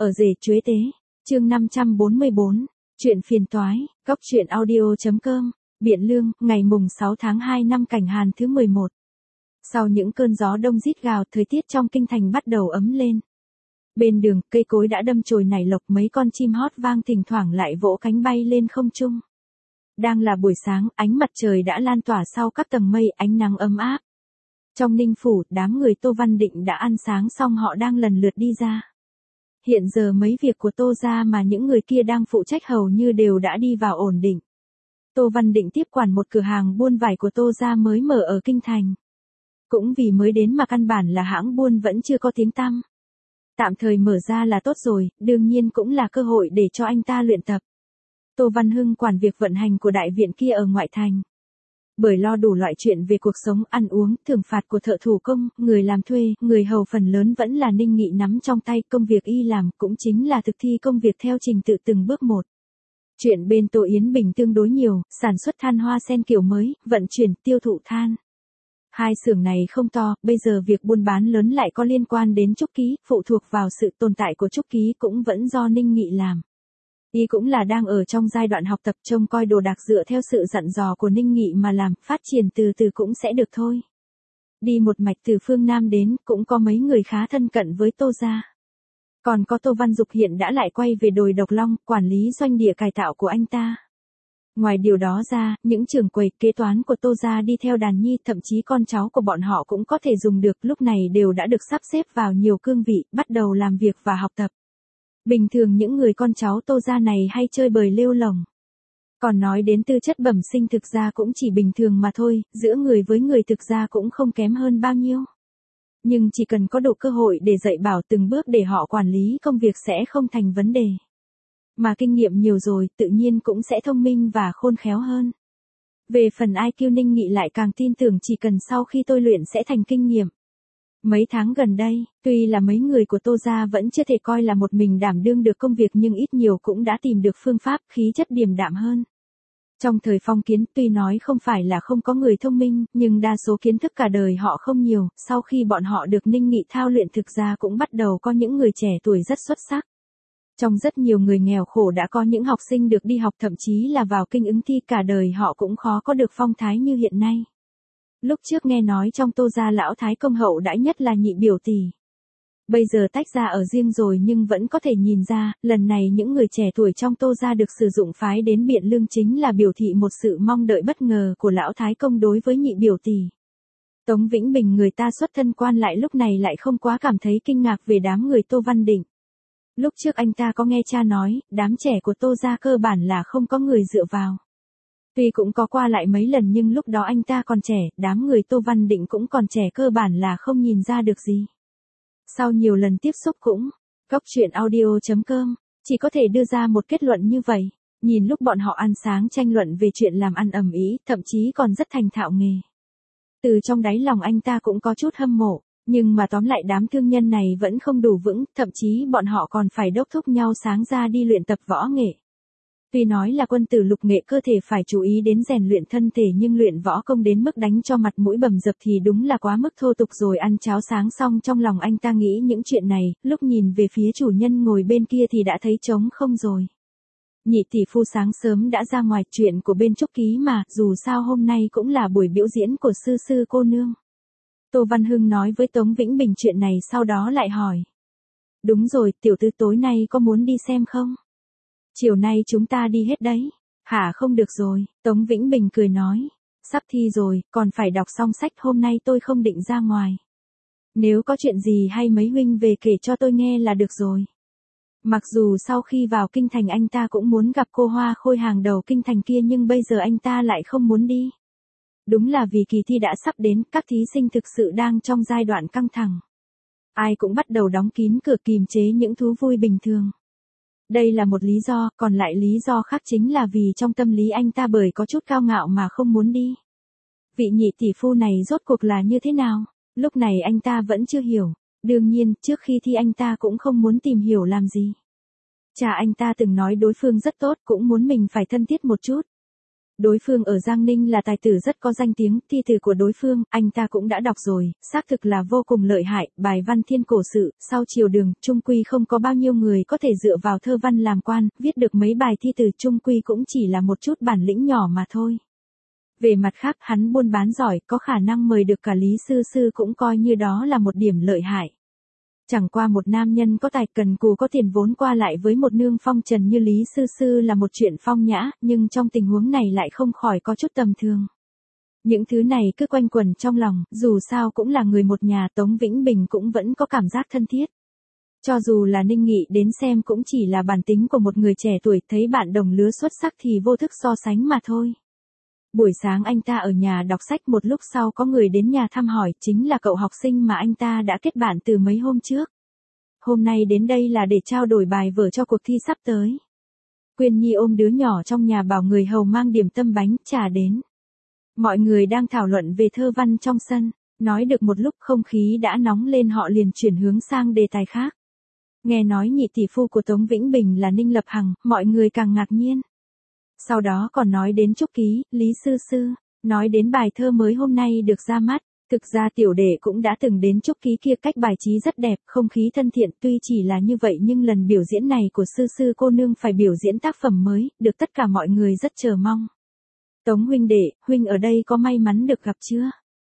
Ở rể chuế tế, chương 544, chuyện phiền toái, góc chuyện audio.com, Biện Lương, ngày mùng 6 tháng 2 năm Cảnh Hàn thứ 11. Sau những cơn gió đông rít gào, thời tiết trong kinh thành bắt đầu ấm lên. Bên đường, cây cối đã đâm chồi nảy lộc, mấy con chim hót vang thỉnh thoảng lại vỗ cánh bay lên không trung. Đang là buổi sáng, ánh mặt trời đã lan tỏa sau các tầng mây, ánh nắng ấm áp. Trong Ninh Phủ, đám người Tô Văn Định đã ăn sáng xong họ đang lần lượt đi ra. Hiện giờ mấy việc của Tô gia mà những người kia đang phụ trách hầu như đều đã đi vào ổn định. Tô Văn Định tiếp quản một cửa hàng buôn vải của Tô gia mới mở ở Kinh Thành. Cũng vì mới đến mà căn bản là hãng buôn vẫn chưa có tiếng tăm. Tạm thời mở ra là tốt rồi, đương nhiên cũng là cơ hội để cho anh ta luyện tập. Tô Văn Hưng quản việc vận hành của đại viện kia ở ngoại thành. Bởi lo đủ loại chuyện về cuộc sống, ăn uống, thưởng phạt của thợ thủ công, người làm thuê, người hầu phần lớn vẫn là Ninh Nghị nắm trong tay, công việc y làm cũng chính là thực thi công việc theo trình tự từng bước một. Chuyện bên Tô Yến Bình tương đối nhiều, sản xuất than hoa sen kiểu mới, vận chuyển, tiêu thụ than. Hai xưởng này không to, bây giờ việc buôn bán lớn lại có liên quan đến Trúc Ký, phụ thuộc vào sự tồn tại của Trúc Ký cũng vẫn do Ninh Nghị làm. Y cũng là đang ở trong giai đoạn học tập, trông coi đồ đạc dựa theo sự dặn dò của Ninh Nghị mà làm, phát triển từ từ cũng sẽ được thôi. Đi một mạch từ phương Nam đến, cũng có mấy người khá thân cận với Tô gia. Còn có Tô Văn Dục hiện đã lại quay về đồi Độc Long, quản lý doanh địa cải tạo của anh ta. Ngoài điều đó ra, những trưởng quầy kế toán của Tô gia đi theo đàn nhi, thậm chí con cháu của bọn họ cũng có thể dùng được, lúc này đều đã được sắp xếp vào nhiều cương vị, bắt đầu làm việc và học tập. Bình thường những người con cháu Tô gia này hay chơi bời lêu lổng. Còn nói đến tư chất bẩm sinh thực ra cũng chỉ bình thường mà thôi, giữa người với người thực ra cũng không kém hơn bao nhiêu. Nhưng chỉ cần có đủ cơ hội để dạy bảo từng bước để họ quản lý công việc sẽ không thành vấn đề. Mà kinh nghiệm nhiều rồi, tự nhiên cũng sẽ thông minh và khôn khéo hơn. Về phần IQ, Ninh Nghị lại càng tin tưởng chỉ cần sau khi tôi luyện sẽ thành kinh nghiệm. Mấy tháng gần đây, tuy là mấy người của Tô gia vẫn chưa thể coi là một mình đảm đương được công việc nhưng ít nhiều cũng đã tìm được phương pháp, khí chất điềm đạm hơn. Trong thời phong kiến, tuy nói không phải là không có người thông minh, nhưng đa số kiến thức cả đời họ không nhiều, sau khi bọn họ được Ninh Nghị thao luyện thực ra cũng bắt đầu có những người trẻ tuổi rất xuất sắc. Trong rất nhiều người nghèo khổ đã có những học sinh được đi học, thậm chí là vào kinh ứng thi, cả đời họ cũng khó có được phong thái như hiện nay. Lúc trước nghe nói trong Tô gia lão thái công hậu đãi nhất là Nhị biểu tỷ. Bây giờ tách ra ở riêng rồi nhưng vẫn có thể nhìn ra, lần này những người trẻ tuổi trong Tô gia được sử dụng phái đến Biện Lương chính là biểu thị một sự mong đợi bất ngờ của lão thái công đối với Nhị biểu tỷ. Tống Vĩnh Bình người ta xuất thân quan lại lúc này lại không quá cảm thấy kinh ngạc về đám người Tô Văn Định. Lúc trước anh ta có nghe cha nói, đám trẻ của Tô gia cơ bản là không có người dựa vào. Tuy cũng có qua lại mấy lần nhưng lúc đó anh ta còn trẻ, đám người Tô Văn Định cũng còn trẻ, cơ bản là không nhìn ra được gì. Sau nhiều lần tiếp xúc cũng, góc chuyện audio.com, chỉ có thể đưa ra một kết luận như vậy. Nhìn lúc bọn họ ăn sáng tranh luận về chuyện làm ăn ầm ĩ, thậm chí còn rất thành thạo nghề. Từ trong đáy lòng anh ta cũng có chút hâm mộ, nhưng mà tóm lại đám thương nhân này vẫn không đủ vững, thậm chí bọn họ còn phải đốc thúc nhau sáng ra đi luyện tập võ nghệ. Tuy nói là quân tử lục nghệ, cơ thể phải chú ý đến rèn luyện thân thể, nhưng luyện võ công đến mức đánh cho mặt mũi bầm dập thì đúng là quá mức thô tục rồi. Ăn cháo sáng xong trong lòng anh ta nghĩ những chuyện này, lúc nhìn về phía chủ nhân ngồi bên kia thì đã thấy trống không rồi. Nhị tỷ phu sáng sớm đã ra ngoài, chuyện của bên Trúc Ký mà, dù sao hôm nay cũng là buổi biểu diễn của sư cô nương. Tô Văn Hưng nói với Tống Vĩnh Bình chuyện này, sau đó lại hỏi. Đúng rồi, tiểu tư tối nay có muốn đi xem không? Chiều nay chúng ta đi hết đấy. Hả, không được rồi, Tống Vĩnh Bình cười nói. Sắp thi rồi, còn phải đọc xong sách, hôm nay tôi không định ra ngoài. Nếu có chuyện gì hay mấy huynh về kể cho tôi nghe là được rồi. Mặc dù sau khi vào kinh thành anh ta cũng muốn gặp cô hoa khôi hàng đầu kinh thành kia nhưng bây giờ anh ta lại không muốn đi. Đúng là vì kỳ thi đã sắp đến, các thí sinh thực sự đang trong giai đoạn căng thẳng. Ai cũng bắt đầu đóng kín cửa, kìm chế những thú vui bình thường. Đây là một lý do, còn lại lý do khác chính là vì trong tâm lý anh ta bởi có chút cao ngạo mà không muốn đi. Vị nhị tỷ phu này rốt cuộc là như thế nào? Lúc này anh ta vẫn chưa hiểu. Đương nhiên, trước khi thi anh ta cũng không muốn tìm hiểu làm gì. Cha anh ta từng nói đối phương rất tốt, cũng muốn mình phải thân thiết một chút. Đối phương ở Giang Ninh là tài tử rất có danh tiếng, thi từ của đối phương, anh ta cũng đã đọc rồi, xác thực là vô cùng lợi hại, bài văn thiên cổ sự, sau triều Đường, chung quy không có bao nhiêu người có thể dựa vào thơ văn làm quan, viết được mấy bài thi từ chung quy cũng chỉ là một chút bản lĩnh nhỏ mà thôi. Về mặt khác, hắn buôn bán giỏi, có khả năng mời được cả Lý Sư Sư cũng coi như đó là một điểm lợi hại. Chẳng qua một nam nhân có tài cần cù có tiền vốn qua lại với một nương phong trần như Lý Sư Sư là một chuyện phong nhã, nhưng trong tình huống này lại không khỏi có chút tầm thường. Những thứ này cứ quanh quẩn trong lòng, dù sao cũng là người một nhà, Tống Vĩnh Bình cũng vẫn có cảm giác thân thiết. Cho dù là Ninh Nghị đến xem cũng chỉ là bản tính của một người trẻ tuổi, thấy bạn đồng lứa xuất sắc thì vô thức so sánh mà thôi. Buổi sáng anh ta ở nhà đọc sách, một lúc sau có người đến nhà thăm hỏi, chính là cậu học sinh mà anh ta đã kết bạn từ mấy hôm trước. Hôm nay đến đây là để trao đổi bài vở cho cuộc thi sắp tới. Quyên Nhi ôm đứa nhỏ trong nhà bảo người hầu mang điểm tâm bánh, trà đến. Mọi người đang thảo luận về thơ văn trong sân, nói được một lúc không khí đã nóng lên, họ liền chuyển hướng sang đề tài khác. Nghe nói nhị tỷ phu của Tống Vĩnh Bình là Ninh Lập Hằng, mọi người càng ngạc nhiên. Sau đó còn nói đến Trúc Ký, Lý Sư Sư, nói đến bài thơ mới hôm nay được ra mắt. Thực ra tiểu đệ cũng đã từng đến Trúc Ký kia, cách bài trí rất đẹp, không khí thân thiện, tuy chỉ là như vậy nhưng lần biểu diễn này của Sư Sư cô nương phải biểu diễn tác phẩm mới, được tất cả mọi người rất chờ mong. Tống huynh đệ, huynh ở đây có may mắn được gặp chưa?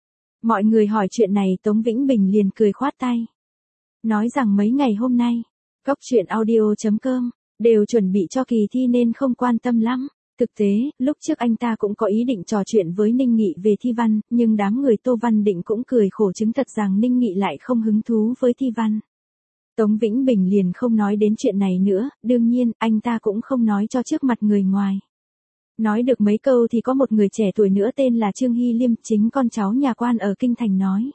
Mọi người hỏi chuyện này, Tống Vĩnh Bình liền cười khoát tay. Nói rằng mấy ngày hôm nay, Cóc Truyện Audio.com đều chuẩn bị cho kỳ thi nên không quan tâm lắm. Thực tế, lúc trước anh ta cũng có ý định trò chuyện với Ninh Nghị về thi văn, nhưng đám người Tô Văn Định cũng cười khổ chứng thật rằng Ninh Nghị lại không hứng thú với thi văn. Tống Vĩnh Bình liền không nói đến chuyện này nữa, đương nhiên, anh ta cũng không nói cho trước mặt người ngoài. Nói được mấy câu thì có một người trẻ tuổi nữa tên là Trương Hy Liêm, chính con cháu nhà quan ở Kinh Thành nói.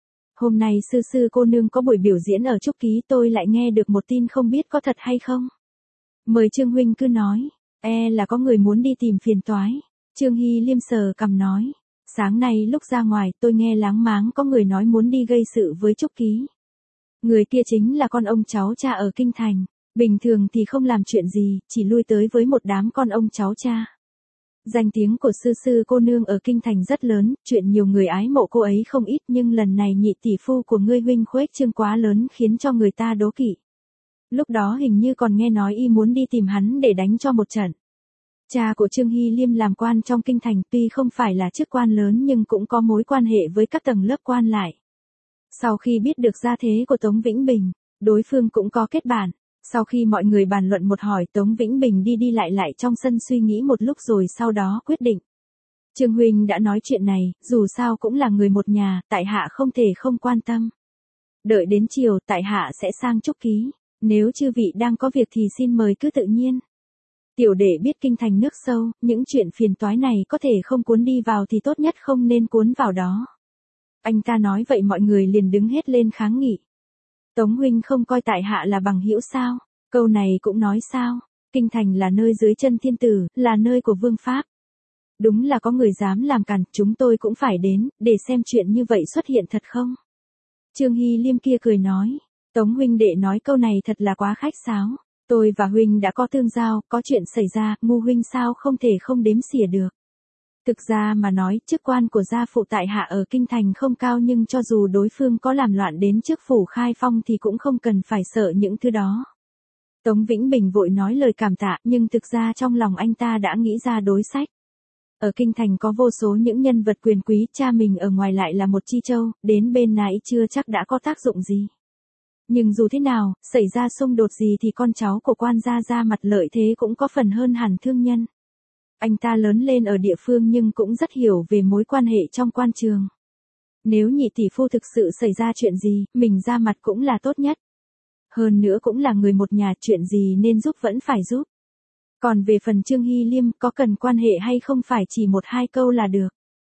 Hôm nay Sư Sư cô nương có buổi biểu diễn ở Trúc Ký, tôi lại nghe được một tin không biết có thật hay không. Mời Trương huynh cứ nói. Là có người muốn đi tìm phiền toái. Trương Hy Liêm sờ cằm nói. Sáng nay lúc ra ngoài tôi nghe láng máng có người nói muốn đi gây sự với Trúc Ký. Người kia chính là con ông cháu cha ở Kinh Thành. Bình thường thì không làm chuyện gì, chỉ lui tới với một đám con ông cháu cha. Danh tiếng của Sư Sư cô nương ở Kinh Thành rất lớn, chuyện nhiều người ái mộ cô ấy không ít, nhưng lần này nhị tỷ phu của ngươi huynh khuếch trương quá lớn khiến cho người ta đố kỵ. Lúc đó hình như còn nghe nói y muốn đi tìm hắn để đánh cho một trận. Cha của Trương Hy Liêm làm quan trong Kinh Thành, tuy không phải là chức quan lớn nhưng cũng có mối quan hệ với các tầng lớp quan lại. Sau khi biết được gia thế của Tống Vĩnh Bình, đối phương cũng có kết bạn. Sau khi mọi người bàn luận một hỏi, Tống Vĩnh Bình đi đi lại trong sân suy nghĩ một lúc rồi sau đó quyết định. Trương huynh đã nói chuyện này, dù sao cũng là người một nhà, tại hạ không thể không quan tâm. Đợi đến chiều, tại hạ sẽ sang Trúc Ký. Nếu chư vị đang có việc thì xin mời cứ tự nhiên. Tiểu đệ biết Kinh Thành nước sâu, những chuyện phiền toái này có thể không cuốn đi vào thì tốt nhất không nên cuốn vào đó. Anh ta nói vậy mọi người liền đứng hết lên kháng nghị. Tống huynh không coi tại hạ là bằng hữu sao? Câu này cũng nói sao? Kinh Thành là nơi dưới chân thiên tử, là nơi của vương pháp. Đúng là có người dám làm cản, chúng tôi cũng phải đến, để xem chuyện như vậy xuất hiện thật không? Trương Hy Liêm kia cười nói. Tống huynh đệ nói câu này thật là quá khách sáo. Tôi và huynh đã có tương giao, có chuyện xảy ra, ngu huynh sao không thể không đếm xỉa được. Thực ra mà nói, chức quan của gia phụ tại hạ ở Kinh Thành không cao, nhưng cho dù đối phương có làm loạn đến trước phủ khai phong thì cũng không cần phải sợ những thứ đó. Tống Vĩnh Bình vội nói lời cảm tạ, nhưng thực ra trong lòng anh ta đã nghĩ ra đối sách. Ở Kinh Thành có vô số những nhân vật quyền quý, cha mình ở ngoài lại là một chi châu, đến bên này chưa chắc đã có tác dụng gì. Nhưng dù thế nào, xảy ra xung đột gì thì con cháu của quan gia ra mặt lợi thế cũng có phần hơn hẳn thương nhân. Anh ta lớn lên ở địa phương nhưng cũng rất hiểu về mối quan hệ trong quan trường. Nếu nhị tỷ phu thực sự xảy ra chuyện gì, mình ra mặt cũng là tốt nhất. Hơn nữa cũng là người một nhà, chuyện gì nên giúp vẫn phải giúp. Còn về phần Trương Hy Liêm, có cần quan hệ hay không phải chỉ một hai câu là được.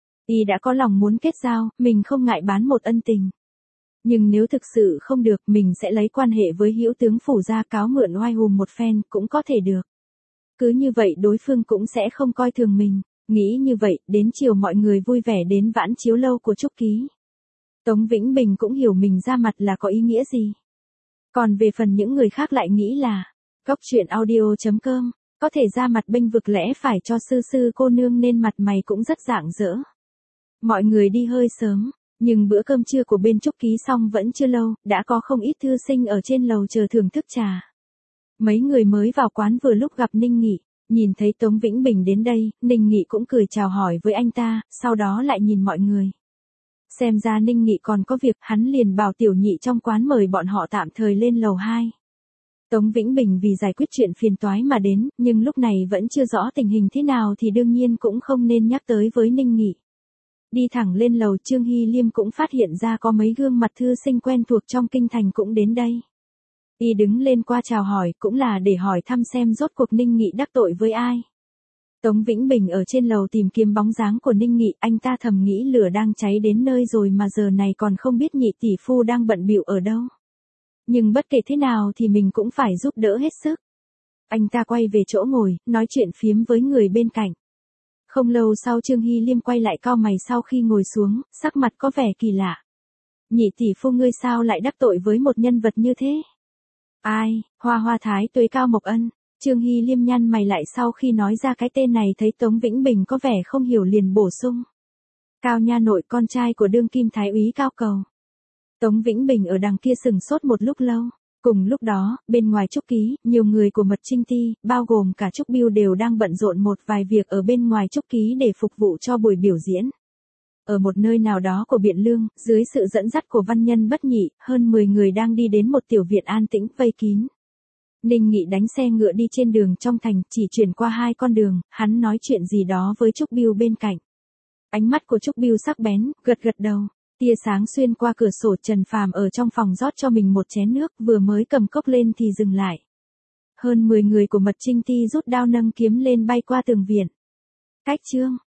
Y đã có lòng muốn kết giao, mình không ngại bán một ân tình. Nhưng nếu thực sự không được, mình sẽ lấy quan hệ với hữu tướng phủ ra cáo mượn oai hùm một phen, cũng có thể được. Cứ như vậy đối phương cũng sẽ không coi thường mình. Nghĩ như vậy, đến chiều mọi người vui vẻ đến vãn chiếu lâu của Trúc Ký. Tống Vĩnh Bình cũng hiểu mình ra mặt là có ý nghĩa gì. Còn về phần những người khác lại nghĩ là, Cóc Truyện Audio.com có thể ra mặt bênh vực lẽ phải cho sư cô nương nên mặt mày cũng rất rạng rỡ. Mọi người đi hơi sớm, nhưng bữa cơm trưa của bên Trúc Ký xong vẫn chưa lâu, đã có không ít thư sinh ở trên lầu chờ thưởng thức trà. Mấy người mới vào quán vừa lúc gặp Ninh Nghị, nhìn thấy Tống Vĩnh Bình đến đây, Ninh Nghị cũng cười chào hỏi với anh ta, sau đó lại nhìn mọi người. Xem ra Ninh Nghị còn có việc, hắn liền bảo tiểu nhị trong quán mời bọn họ tạm thời lên lầu 2. Tống Vĩnh Bình vì giải quyết chuyện phiền toái mà đến, nhưng lúc này vẫn chưa rõ tình hình thế nào thì đương nhiên cũng không nên nhắc tới với Ninh Nghị. Đi thẳng lên lầu, Trương Hy Liêm cũng phát hiện ra có mấy gương mặt thư sinh quen thuộc trong kinh thành cũng đến đây. Y đứng lên qua chào hỏi, cũng là để hỏi thăm xem rốt cuộc Ninh Nghị đắc tội với ai. Tống Vĩnh Bình ở trên lầu tìm kiếm bóng dáng của Ninh Nghị, anh ta thầm nghĩ lửa đang cháy đến nơi rồi mà giờ này còn không biết nhị tỷ phu đang bận bịu ở đâu. Nhưng bất kể thế nào thì mình cũng phải giúp đỡ hết sức. Anh ta quay về chỗ ngồi, nói chuyện phiếm với người bên cạnh. Không lâu sau Trương Hy Liêm quay lại cau mày sau khi ngồi xuống, sắc mặt có vẻ kỳ lạ. Nhị tỷ phu ngươi sao lại đắc tội với một nhân vật như thế? Ai, Hoa Thái Tuế Cao Mộc Ân. Trương Hy Liêm nhăn mày lại sau khi nói ra cái tên này, thấy Tống Vĩnh Bình có vẻ không hiểu liền bổ sung. Cao nha nội, con trai của đương kim thái úy Cao Cầu. Tống Vĩnh Bình ở đằng kia sừng sốt một lúc lâu. Cùng lúc đó, bên ngoài Trúc Ký, nhiều người của Mật Trinh Ti, bao gồm cả Trúc Biêu đều đang bận rộn một vài việc ở bên ngoài Trúc Ký để phục vụ cho buổi biểu diễn. Ở một nơi nào đó của Biện Lương, dưới sự dẫn dắt của văn nhân Bất Nhị, hơn 10 người đang đi đến một tiểu viện an tĩnh vây kín. Ninh Nghị đánh xe ngựa đi trên đường trong thành, chỉ chuyển qua 2 con đường, hắn nói chuyện gì đó với Trúc Biêu bên cạnh. Ánh mắt của Trúc Biêu sắc bén, gật đầu. Tia sáng xuyên qua cửa sổ, Trần Phàm ở trong phòng rót cho mình một chén nước, vừa mới cầm cốc lên thì dừng lại. Hơn 10 người của Mật Trinh Ti rút đao nâng kiếm lên bay qua tường viện. Cách Trương,